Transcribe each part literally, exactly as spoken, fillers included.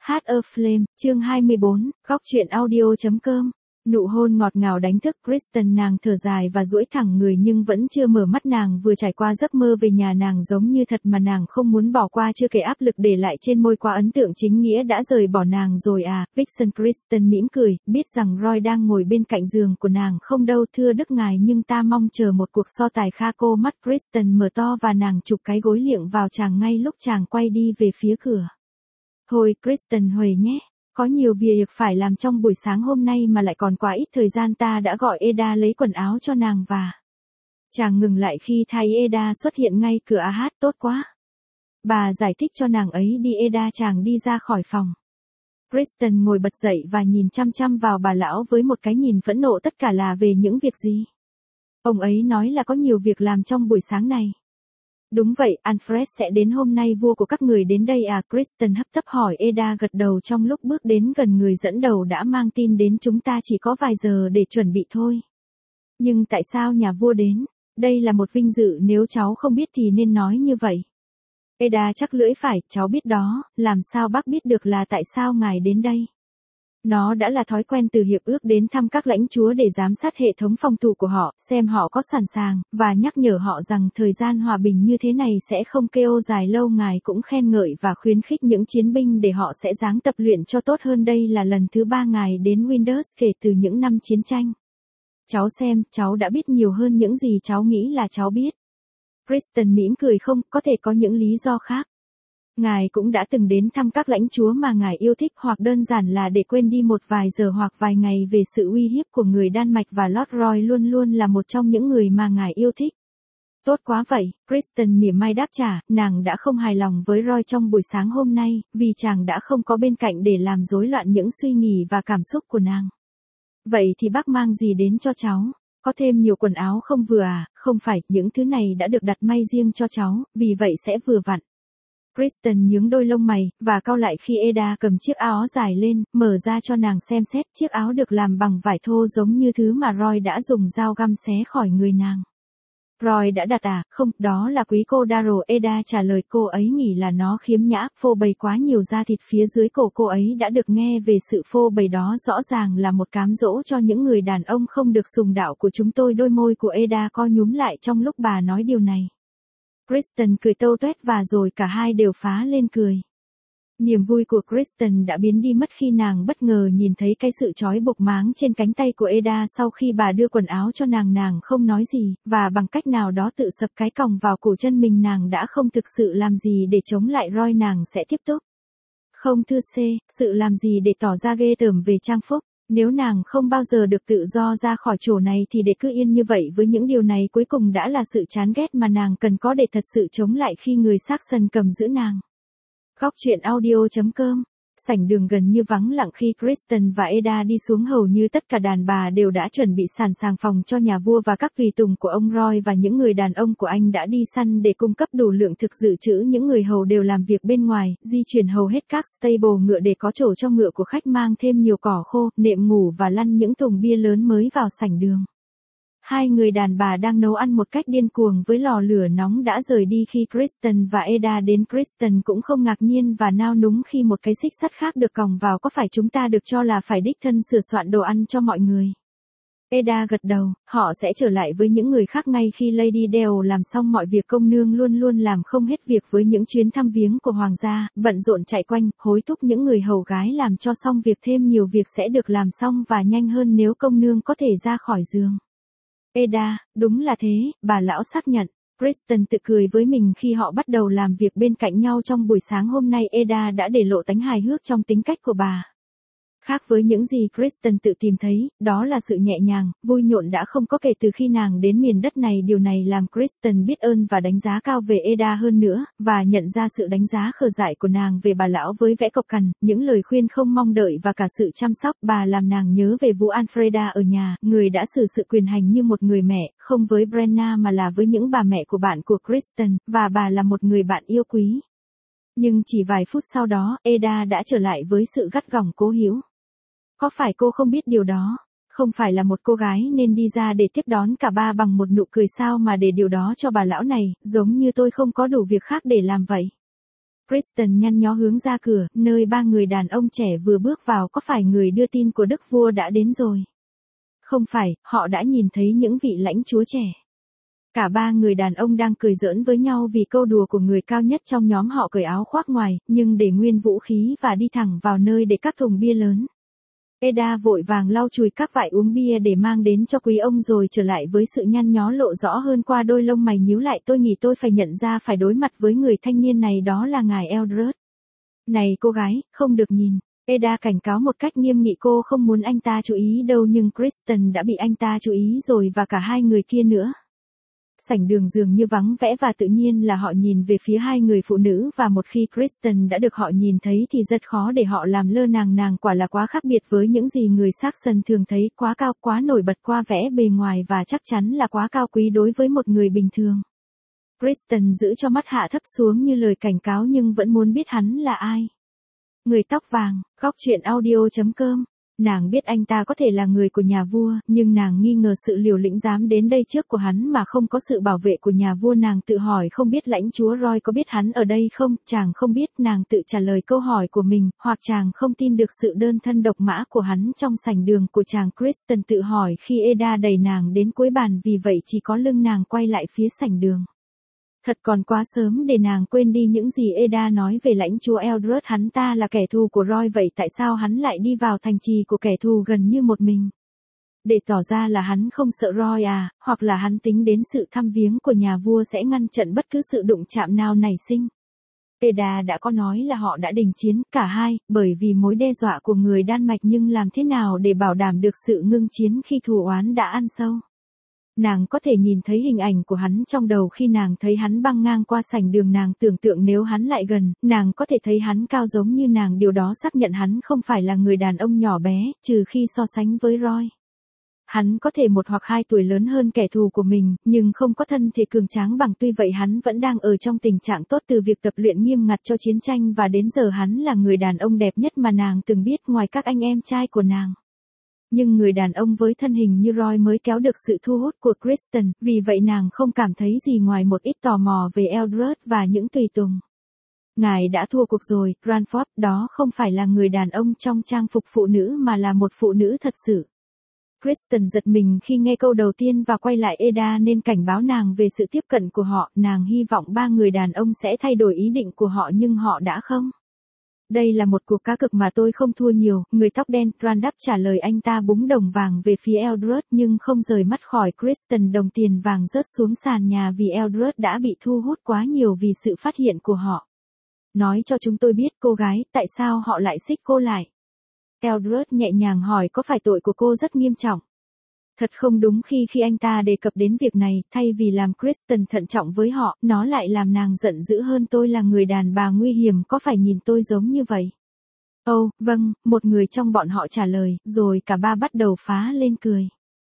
Heart of Flame, chương hai mươi bốn, góc truyện audio.com. Nụ hôn ngọt ngào đánh thức Kristen, nàng thở dài và duỗi thẳng người nhưng vẫn chưa mở mắt. Nàng vừa trải qua giấc mơ về nhà nàng giống như thật mà nàng không muốn bỏ qua, chưa kể áp lực để lại trên môi qua ấn tượng chính nghĩa đã rời bỏ nàng rồi à. Vixen Kristen mỉm cười, biết rằng Roy đang ngồi bên cạnh giường của nàng. Không đâu thưa đức ngài, nhưng ta mong chờ một cuộc so tài kha cô. Mắt Kristen mở to và nàng chụp cái gối liệng vào chàng ngay lúc chàng quay đi về phía cửa. Thôi Kristen huề nhé. Có nhiều việc phải làm trong buổi sáng hôm nay mà lại còn quá ít thời gian. Ta đã gọi Eda lấy quần áo cho nàng và... Chàng ngừng lại khi thấy Eda xuất hiện ngay cửa. À hát, tốt quá. Bà giải thích cho nàng ấy đi. Eda chàng đi ra khỏi phòng. Kristen ngồi bật dậy và nhìn chăm chăm vào bà lão với một cái nhìn phẫn nộ. Tất cả là về những việc gì? Ông ấy nói là có nhiều việc làm trong buổi sáng này. Đúng vậy, Alfred sẽ đến hôm nay. Vua của các người đến đây à? Kristen hấp tấp hỏi. Eda gật đầu. Trong lúc bước đến gần, người dẫn đầu đã mang tin đến. Chúng ta chỉ có vài giờ để chuẩn bị thôi. Nhưng tại sao nhà vua đến? Đây là một vinh dự, nếu cháu không biết thì nên nói như vậy. Eda chắc lưỡi phải, cháu biết đó, làm sao bác biết được là tại sao ngài đến đây? Nó đã là thói quen từ hiệp ước đến thăm các lãnh chúa để giám sát hệ thống phòng thủ của họ, xem họ có sẵn sàng, và nhắc nhở họ rằng thời gian hòa bình như thế này sẽ không kêu dài lâu. Ngài cũng khen ngợi và khuyến khích những chiến binh để họ sẽ ráng tập luyện cho tốt hơn. Đây là lần thứ ba ngài đến Windsor kể từ những năm chiến tranh. Cháu xem, cháu đã biết nhiều hơn những gì cháu nghĩ là cháu biết. Kristen mỉm cười. Không, có thể có những lý do khác. Ngài cũng đã từng đến thăm các lãnh chúa mà ngài yêu thích, hoặc đơn giản là để quên đi một vài giờ hoặc vài ngày về sự uy hiếp của người Đan Mạch, và Lord Roy luôn luôn là một trong những người mà ngài yêu thích. Tốt quá vậy, Kristen mỉa mai đáp trả. Nàng đã không hài lòng với Roy trong buổi sáng hôm nay, vì chàng đã không có bên cạnh để làm rối loạn những suy nghĩ và cảm xúc của nàng. Vậy thì bác mang gì đến cho cháu? Có thêm nhiều quần áo không vừa à? Không phải, những thứ này đã được đặt may riêng cho cháu, vì vậy sẽ vừa vặn. Kristen nhướng đôi lông mày, và cau lại khi Eda cầm chiếc áo dài lên, mở ra cho nàng xem xét. Chiếc áo được làm bằng vải thô giống như thứ mà Roy đã dùng dao găm xé khỏi người nàng. Roy đã đặt à? Không, đó là quý cô Darrow. Eda trả lời. Cô ấy nghĩ là nó khiếm nhã, phô bày quá nhiều da thịt phía dưới cổ. Cô ấy đã được nghe về sự phô bày đó, rõ ràng là một cám dỗ cho những người đàn ông không được sùng đạo của chúng tôi. Đôi môi của Eda co nhúm lại trong lúc bà nói điều này. Kristen cười tâu tuét và rồi cả hai đều phá lên cười. Niềm vui của Kristen đã biến đi mất khi nàng bất ngờ nhìn thấy cái sự trói buộc máng trên cánh tay của Eda. Sau khi bà đưa quần áo cho nàng, nàng không nói gì, và bằng cách nào đó tự sập cái còng vào cổ chân mình. Nàng đã không thực sự làm gì để chống lại Roy. Nàng sẽ tiếp tục. Không thưa C, sự làm gì để tỏ ra ghê tởm về trang phục. Nếu nàng không bao giờ được tự do ra khỏi chỗ này thì để cứ yên như vậy với những điều này cuối cùng đã là sự chán ghét mà nàng cần có để thật sự chống lại khi người Saxon cầm giữ nàng. Góc truyện audio.com. Sảnh đường gần như vắng lặng khi Kristen và Eda đi xuống. Hầu như tất cả đàn bà đều đã chuẩn bị sẵn sàng phòng cho nhà vua và các tùy tùng của ông Roy, và những người đàn ông của anh đã đi săn để cung cấp đủ lượng thực dự trữ. Những người hầu đều làm việc bên ngoài, di chuyển hầu hết các stable ngựa để có chỗ cho ngựa của khách, mang thêm nhiều cỏ khô, nệm ngủ và lăn những thùng bia lớn mới vào sảnh đường. Hai người đàn bà đang nấu ăn một cách điên cuồng với lò lửa nóng đã rời đi khi Kristen và Eda đến. Kristen cũng không ngạc nhiên và nao núng khi một cái xích sắt khác được còng vào. Có phải chúng ta được cho là phải đích thân sửa soạn đồ ăn cho mọi người? Eda gật đầu. Họ sẽ trở lại với những người khác ngay khi Lady Dale làm xong mọi việc. Công nương luôn luôn làm không hết việc với những chuyến thăm viếng của hoàng gia, bận rộn chạy quanh, hối thúc những người hầu gái làm cho xong việc. Thêm nhiều việc sẽ được làm xong và nhanh hơn nếu công nương có thể ra khỏi giường. Eda, đúng là thế, bà lão xác nhận. Kristen tự cười với mình khi họ bắt đầu làm việc bên cạnh nhau trong buổi sáng hôm nay. Eda đã để lộ tánh hài hước trong tính cách của bà. Khác với những gì Kristen tự tìm thấy, đó là sự nhẹ nhàng, vui nhộn đã không có kể từ khi nàng đến miền đất này. Điều này làm Kristen biết ơn và đánh giá cao về Eda hơn nữa, và nhận ra sự đánh giá khờ dại của nàng về bà lão với vẻ cộc cằn, những lời khuyên không mong đợi và cả sự chăm sóc. Bà làm nàng nhớ về vú Alfreda ở nhà, người đã xử sự quyền hành như một người mẹ, không với Brenna mà là với những bà mẹ của bạn của Kristen, và bà là một người bạn yêu quý. Nhưng chỉ vài phút sau đó, Eda đã trở lại với sự gắt gỏng cố hữu. Có phải cô không biết điều đó? Không phải là một cô gái nên đi ra để tiếp đón cả ba bằng một nụ cười sao mà để điều đó cho bà lão này, giống như tôi không có đủ việc khác để làm vậy. Kristen nhăn nhó hướng ra cửa, nơi ba người đàn ông trẻ vừa bước vào. Có phải người đưa tin của đức vua đã đến rồi? Không phải, họ đã nhìn thấy những vị lãnh chúa trẻ. Cả ba người đàn ông đang cười giỡn với nhau vì câu đùa của người cao nhất trong nhóm họ cởi áo khoác ngoài, nhưng để nguyên vũ khí và đi thẳng vào nơi để các thùng bia lớn. Eda vội vàng lau chùi các vại uống bia để mang đến cho quý ông rồi trở lại với sự nhăn nhó lộ rõ hơn qua đôi lông mày nhíu lại. Tôi nghĩ tôi phải nhận ra phải đối mặt với người thanh niên này, đó là ngài Eldred. Này cô gái, không được nhìn. Eda cảnh cáo một cách nghiêm nghị. Cô không muốn anh ta chú ý đâu, nhưng Kristen đã bị anh ta chú ý rồi, và cả hai người kia nữa. Sảnh đường dường như vắng vẻ và tự nhiên là họ nhìn về phía hai người phụ nữ, và một khi Kristen đã được họ nhìn thấy thì rất khó để họ làm lơ nàng. Nàng quả là quá khác biệt với những gì người Saxon thường thấy, quá cao, quá nổi bật qua vẻ bề ngoài, và chắc chắn là quá cao quý đối với một người bình thường. Kristen giữ cho mắt hạ thấp xuống như lời cảnh cáo, nhưng vẫn muốn biết hắn là ai. Người tóc vàng, góc truyện audio chấm com. Nàng biết anh ta có thể là người của nhà vua, nhưng nàng nghi ngờ sự liều lĩnh dám đến đây trước của hắn mà không có sự bảo vệ của nhà vua. Nàng tự hỏi không biết lãnh chúa Roy có biết hắn ở đây không. Chàng không biết. Nàng tự trả lời câu hỏi của mình, hoặc chàng không tin được sự đơn thân độc mã của hắn trong sảnh đường của chàng. Kristen tự hỏi khi Eda đẩy nàng đến cuối bàn, vì vậy chỉ có lưng nàng quay lại phía sảnh đường. Thật còn quá sớm để nàng quên đi những gì Eda nói về lãnh chúa Eldred. Hắn ta là kẻ thù của Roy, vậy tại sao hắn lại đi vào thành trì của kẻ thù gần như một mình? Để tỏ ra là hắn không sợ Roy à, hoặc là hắn tính đến sự thăm viếng của nhà vua sẽ ngăn chặn bất cứ sự đụng chạm nào nảy sinh. Eda đã có nói là họ đã đình chiến, cả hai, bởi vì mối đe dọa của người Đan Mạch, nhưng làm thế nào để bảo đảm được sự ngưng chiến khi thù oán đã ăn sâu? Nàng có thể nhìn thấy hình ảnh của hắn trong đầu khi nàng thấy hắn băng ngang qua sảnh đường. Nàng tưởng tượng nếu hắn lại gần, nàng có thể thấy hắn cao giống như nàng. Điều đó xác nhận hắn không phải là người đàn ông nhỏ bé, trừ khi so sánh với Roy. Hắn có thể một hoặc hai tuổi lớn hơn kẻ thù của mình, nhưng không có thân thể cường tráng bằng. Tuy vậy hắn vẫn đang ở trong tình trạng tốt từ việc tập luyện nghiêm ngặt cho chiến tranh, và đến giờ hắn là người đàn ông đẹp nhất mà nàng từng biết ngoài các anh em trai của nàng. Nhưng người đàn ông với thân hình như Roy mới kéo được sự thu hút của Kristen, vì vậy nàng không cảm thấy gì ngoài một ít tò mò về Eldred và những tùy tùng. Ngài đã thua cuộc rồi, Ranford, đó không phải là người đàn ông trong trang phục phụ nữ mà là một phụ nữ thật sự. Kristen giật mình khi nghe câu đầu tiên và quay lại. Eda nên cảnh báo nàng về sự tiếp cận của họ. Nàng hy vọng ba người đàn ông sẽ thay đổi ý định của họ, nhưng họ đã không. Đây là một cuộc cá cược mà tôi không thua nhiều, người tóc đen, Randall trả lời. Anh ta búng đồng vàng về phía Eldred nhưng không rời mắt khỏi Kristen. Đồng tiền vàng rớt xuống sàn nhà vì Eldred đã bị thu hút quá nhiều vì sự phát hiện của họ. Nói cho chúng tôi biết, cô gái, tại sao họ lại xích cô lại? Eldred nhẹ nhàng hỏi. Có phải tội của cô rất nghiêm trọng? Thật không đúng khi khi anh ta đề cập đến việc này, thay vì làm Kristen thận trọng với họ, nó lại làm nàng giận dữ hơn. Tôi là người đàn bà nguy hiểm, có phải nhìn tôi giống như vậy? Ồ, oh, vâng, một người trong bọn họ trả lời, rồi cả ba bắt đầu phá lên cười.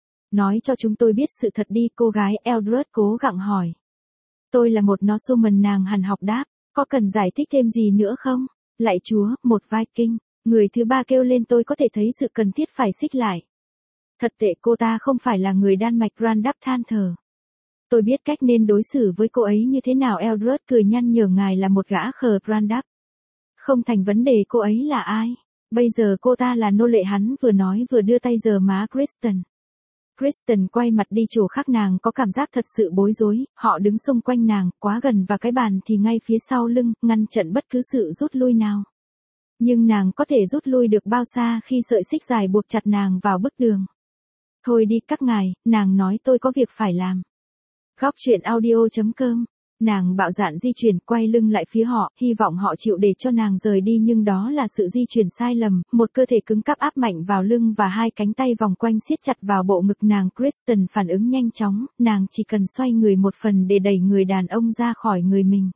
Nói cho chúng tôi biết sự thật đi, cô gái, Eldred cố gắng hỏi. Tôi là một Norsewoman, nàng hằn học đáp. Có cần giải thích thêm gì nữa không? Lạy Chúa, một Viking. Người thứ ba kêu lên. Tôi có thể thấy sự cần thiết phải xích lại. Thật tệ, cô ta không phải là người Đan Mạch. Randall than thở. Tôi biết cách nên đối xử với cô ấy như thế nào. Eldred cười nhăn nhở. Ngài là một gã khờ, Randall. Không thành vấn đề. Cô ấy là ai? Bây giờ cô ta là nô lệ. Hắn vừa nói vừa đưa tay giở má Kristen. Kristen quay mặt đi chỗ khác. Nàng có cảm giác thật sự bối rối. Họ đứng xung quanh nàng, quá gần, và cái bàn thì ngay phía sau lưng, ngăn chặn bất cứ sự rút lui nào. Nhưng nàng có thể rút lui được bao xa khi sợi xích dài buộc chặt nàng vào bức tường? Thôi đi các ngài, nàng nói. Tôi có việc phải làm. Góc truyện audio chấm com. Nàng bạo dạn di chuyển, quay lưng lại phía họ, hy vọng họ chịu để cho nàng rời đi, nhưng đó là sự di chuyển sai lầm. Một cơ thể cứng cáp áp mạnh vào lưng và hai cánh tay vòng quanh siết chặt vào bộ ngực nàng. Kristen phản ứng nhanh chóng, nàng chỉ cần xoay người một phần để đẩy người đàn ông ra khỏi người mình.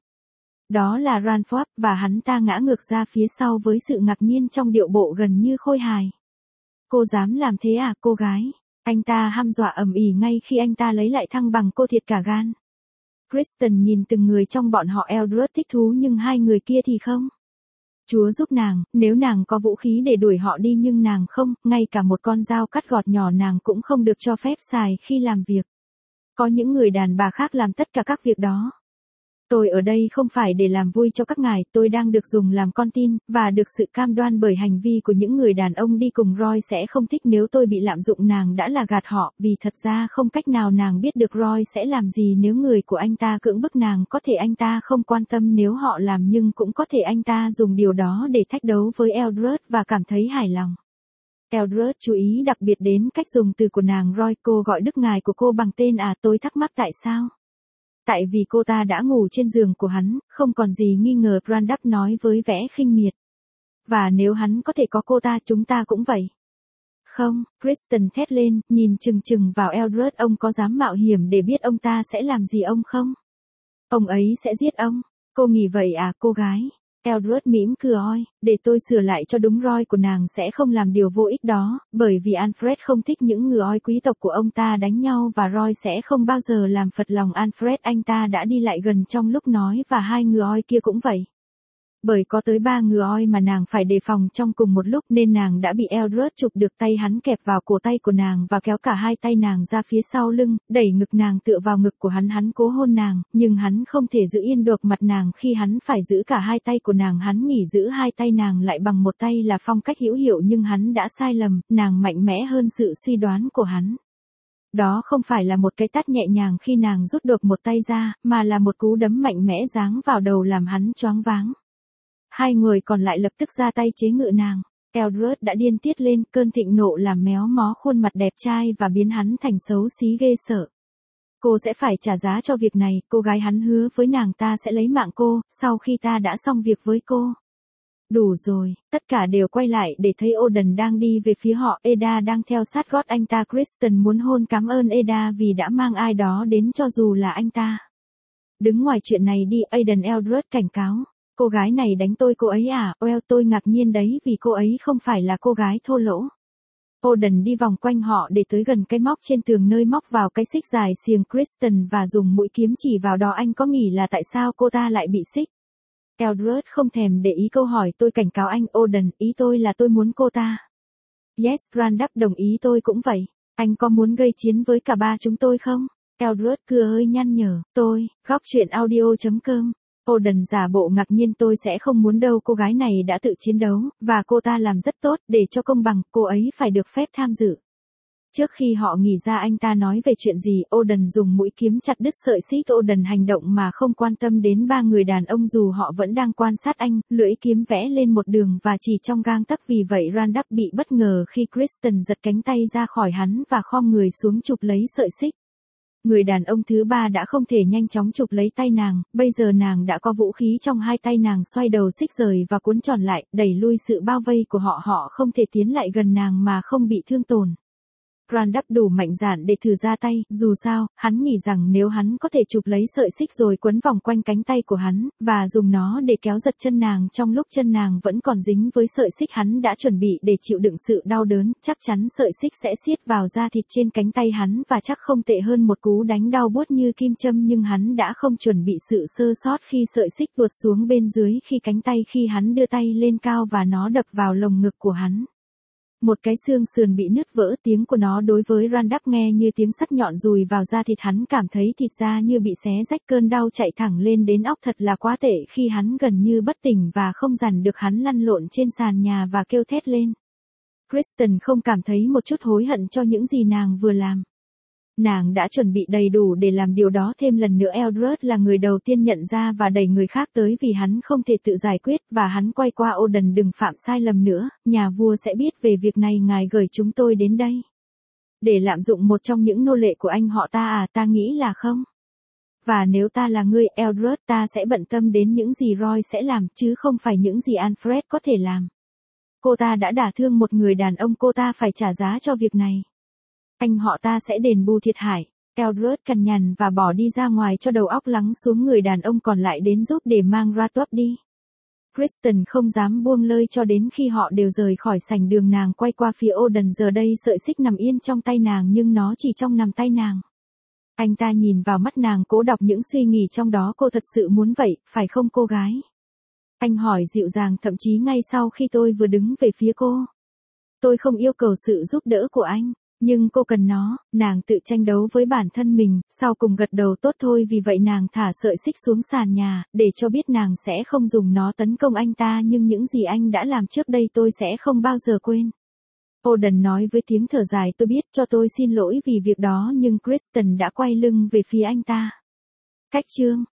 Đó là Ranford, và hắn ta ngã ngược ra phía sau với sự ngạc nhiên trong điệu bộ gần như khôi hài. Cô dám làm thế à, cô gái? Anh ta hăm dọa ầm ĩ ngay khi anh ta lấy lại thăng bằng. Cô thiệt cả gan. Kristen nhìn từng người trong bọn họ. Eldred thích thú, nhưng hai người kia thì không. Chúa giúp nàng, nếu nàng có vũ khí để đuổi họ đi, nhưng nàng không, ngay cả một con dao cắt gọt nhỏ nàng cũng không được cho phép xài khi làm việc. Có những người đàn bà khác làm tất cả các việc đó. Tôi ở đây không phải để làm vui cho các ngài, tôi đang được dùng làm con tin, và được sự cam đoan bởi hành vi của những người đàn ông đi cùng Roy sẽ không thích nếu tôi bị lạm dụng. Nàng đã là gạt họ, vì thật ra không cách nào nàng biết được Roy sẽ làm gì nếu người của anh ta cưỡng bức nàng. Có thể anh ta không quan tâm nếu họ làm, nhưng cũng có thể anh ta dùng điều đó để thách đấu với Eldred và cảm thấy hài lòng. Eldred chú ý đặc biệt đến cách dùng từ của nàng. Roy, cô gọi đức ngài của cô bằng tên à? Tôi thắc mắc tại sao. Tại vì cô ta đã ngủ trên giường của hắn, không còn gì nghi ngờ, Brandup nói với vẻ khinh miệt. Và nếu hắn có thể có cô ta, chúng ta cũng vậy. Không, Kristen thét lên, nhìn chừng chừng vào Eldred. Ông có dám mạo hiểm để biết ông ta sẽ làm gì ông không? Ông ấy sẽ giết ông. Cô nghĩ vậy à, cô gái? Eldred mỉm cười, để tôi sửa lại cho đúng. Roy của nàng sẽ không làm điều vô ích đó, bởi vì Alfred không thích những người oi quý tộc của ông ta đánh nhau, và Roy sẽ không bao giờ làm phật lòng Alfred. Anh ta đã đi lại gần trong lúc nói, và hai người oi kia cũng vậy. Bởi có tới ba người oi mà nàng phải đề phòng trong cùng một lúc, nên nàng đã bị Eldred chụp được tay hắn, kẹp vào cổ tay của nàng và kéo cả hai tay nàng ra phía sau lưng, đẩy ngực nàng tựa vào ngực của hắn. Hắn cố hôn nàng, nhưng hắn không thể giữ yên được mặt nàng khi hắn phải giữ cả hai tay của nàng. Hắn nghỉ giữ hai tay nàng lại bằng một tay là phong cách hữu hiệu, nhưng hắn đã sai lầm, nàng mạnh mẽ hơn sự suy đoán của hắn. Đó không phải là một cái tát nhẹ nhàng khi nàng rút được một tay ra, mà là một cú đấm mạnh mẽ giáng vào đầu làm hắn choáng váng. Hai người còn lại lập tức ra tay chế ngự nàng. Eldred đã điên tiết lên, cơn thịnh nộ làm méo mó khuôn mặt đẹp trai và biến hắn thành xấu xí ghê sợ. Cô sẽ phải trả giá cho việc này, cô gái. Hắn hứa với nàng, ta sẽ lấy mạng cô, sau khi ta đã xong việc với cô. Đủ rồi, tất cả đều quay lại để thấy Oden đang đi về phía họ. Eda đang theo sát gót anh ta. Kristen muốn hôn cảm ơn Eda vì đã mang ai đó đến, cho dù là anh ta. Đứng ngoài chuyện này đi, Aiden. Eldred cảnh cáo. Cô gái này đánh tôi. Cô ấy à? Well, tôi ngạc nhiên đấy, vì cô ấy không phải là cô gái thô lỗ. Oden đi vòng quanh họ để tới gần cái móc trên tường nơi móc vào cái xích dài xiềng Kristen và dùng mũi kiếm chỉ vào đó. Anh có nghĩ là tại sao cô ta lại bị xích? Eldred không thèm để ý câu hỏi. Tôi cảnh cáo anh. Oden, ý tôi là tôi muốn cô ta. Yes, Brandup đồng ý, tôi cũng vậy. Anh có muốn gây chiến với cả ba chúng tôi không? Eldred cười hơi nhăn nhở. Tôi, góc truyện audio chấm com. Oden giả bộ ngạc nhiên. Tôi sẽ không muốn đâu, cô gái này đã tự chiến đấu, và cô ta làm rất tốt. Để cho công bằng, cô ấy phải được phép tham dự. Trước khi họ nghỉ ra, anh ta nói về chuyện gì? Oden dùng mũi kiếm chặt đứt sợi xích. Oden hành động mà không quan tâm đến ba người đàn ông dù họ vẫn đang quan sát anh. Lưỡi kiếm vẽ lên một đường và chỉ trong gang tấc. Vì vậy Brandup bị bất ngờ khi Kristen giật cánh tay ra khỏi hắn và khom người xuống chụp lấy sợi xích. Người đàn ông thứ ba đã không thể nhanh chóng chụp lấy tay nàng, bây giờ nàng đã có vũ khí trong hai tay. Nàng xoay đầu xích rời và cuốn tròn lại, đẩy lui sự bao vây của họ. Họ không thể tiến lại gần nàng mà không bị thương tổn. Brandup đủ mạnh dạn để thử ra tay, dù sao, hắn nghĩ rằng nếu hắn có thể chụp lấy sợi xích rồi quấn vòng quanh cánh tay của hắn, và dùng nó để kéo giật chân nàng trong lúc chân nàng vẫn còn dính với sợi xích, hắn đã chuẩn bị để chịu đựng sự đau đớn. Chắc chắn sợi xích sẽ siết vào da thịt trên cánh tay hắn, và chắc không tệ hơn một cú đánh đau buốt như kim châm. Nhưng hắn đã không chuẩn bị sự sơ sót khi sợi xích tuột xuống bên dưới khi cánh tay khi hắn đưa tay lên cao và nó đập vào lồng ngực của hắn. Một cái xương sườn bị nứt vỡ. Tiếng của nó đối với Brandup nghe như tiếng sắt nhọn dùi vào da thịt. Hắn cảm thấy thịt da như bị xé rách. Cơn đau chạy thẳng lên đến óc. Thật là quá tệ khi hắn gần như bất tỉnh và không dằn được. Hắn lăn lộn trên sàn nhà và kêu thét lên. Kristen không cảm thấy một chút hối hận cho những gì nàng vừa làm. Nàng đã chuẩn bị đầy đủ để làm điều đó. Thêm lần nữa, Eldred là người đầu tiên nhận ra và đẩy người khác tới vì hắn không thể tự giải quyết, và hắn quay qua. Oden, đừng phạm sai lầm nữa, nhà vua sẽ biết về việc này. Ngài gửi chúng tôi đến đây để lạm dụng một trong những nô lệ của anh họ ta à? Ta nghĩ là không. Và nếu ta là ngươi, Eldred, ta sẽ bận tâm đến những gì Roy sẽ làm, chứ không phải những gì Alfred có thể làm. Cô ta đã đả thương một người đàn ông, cô ta phải trả giá cho việc này. Anh họ ta sẽ đền bù thiệt hại. Eldred cằn nhằn và bỏ đi ra ngoài cho đầu óc lắng xuống. Người đàn ông còn lại đến giúp để mang Ratop đi. Kristen không dám buông lơi cho đến khi họ đều rời khỏi sảnh đường. Nàng quay qua phía Oden. Giờ đây sợi xích nằm yên trong tay nàng, nhưng nó chỉ trong nằm tay nàng. Anh ta nhìn vào mắt nàng, cố đọc những suy nghĩ trong đó. Cô thật sự muốn vậy, phải không cô gái? Anh hỏi dịu dàng, thậm chí ngay sau khi tôi vừa đứng về phía cô. Tôi không yêu cầu sự giúp đỡ của anh. Nhưng cô cần nó, nàng tự tranh đấu với bản thân mình, sau cùng gật đầu tốt thôi, vì vậy nàng thả sợi xích xuống sàn nhà, để cho biết nàng sẽ không dùng nó tấn công anh ta, nhưng những gì anh đã làm trước đây tôi sẽ không bao giờ quên. Odin nói với tiếng thở dài, tôi biết, cho tôi xin lỗi vì việc đó, nhưng Kristen đã quay lưng về phía anh ta. Cách chương